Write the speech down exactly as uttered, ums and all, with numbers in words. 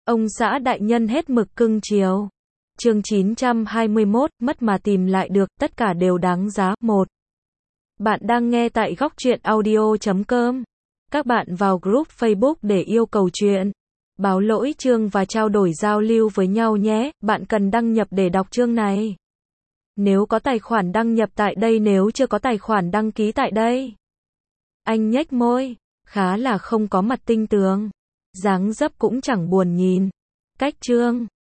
Ông xã đại nhân hết mực cưng chiều. Chương chín trăm hai mươi mốt, mất mà tìm lại được, tất cả đều đáng giá. một. Bạn đang nghe tại góc truyện audio chấm com. Các bạn vào group Facebook để yêu cầu chuyện, báo lỗi chương và trao đổi giao lưu với nhau nhé. Bạn cần đăng nhập để đọc chương này. Nếu có tài khoản đăng nhập tại đây, nếu chưa có tài khoản đăng ký tại đây. Anh nhếch môi, khá là không có mặt tinh tường. Dáng dấp cũng chẳng buồn nhìn. Cách chương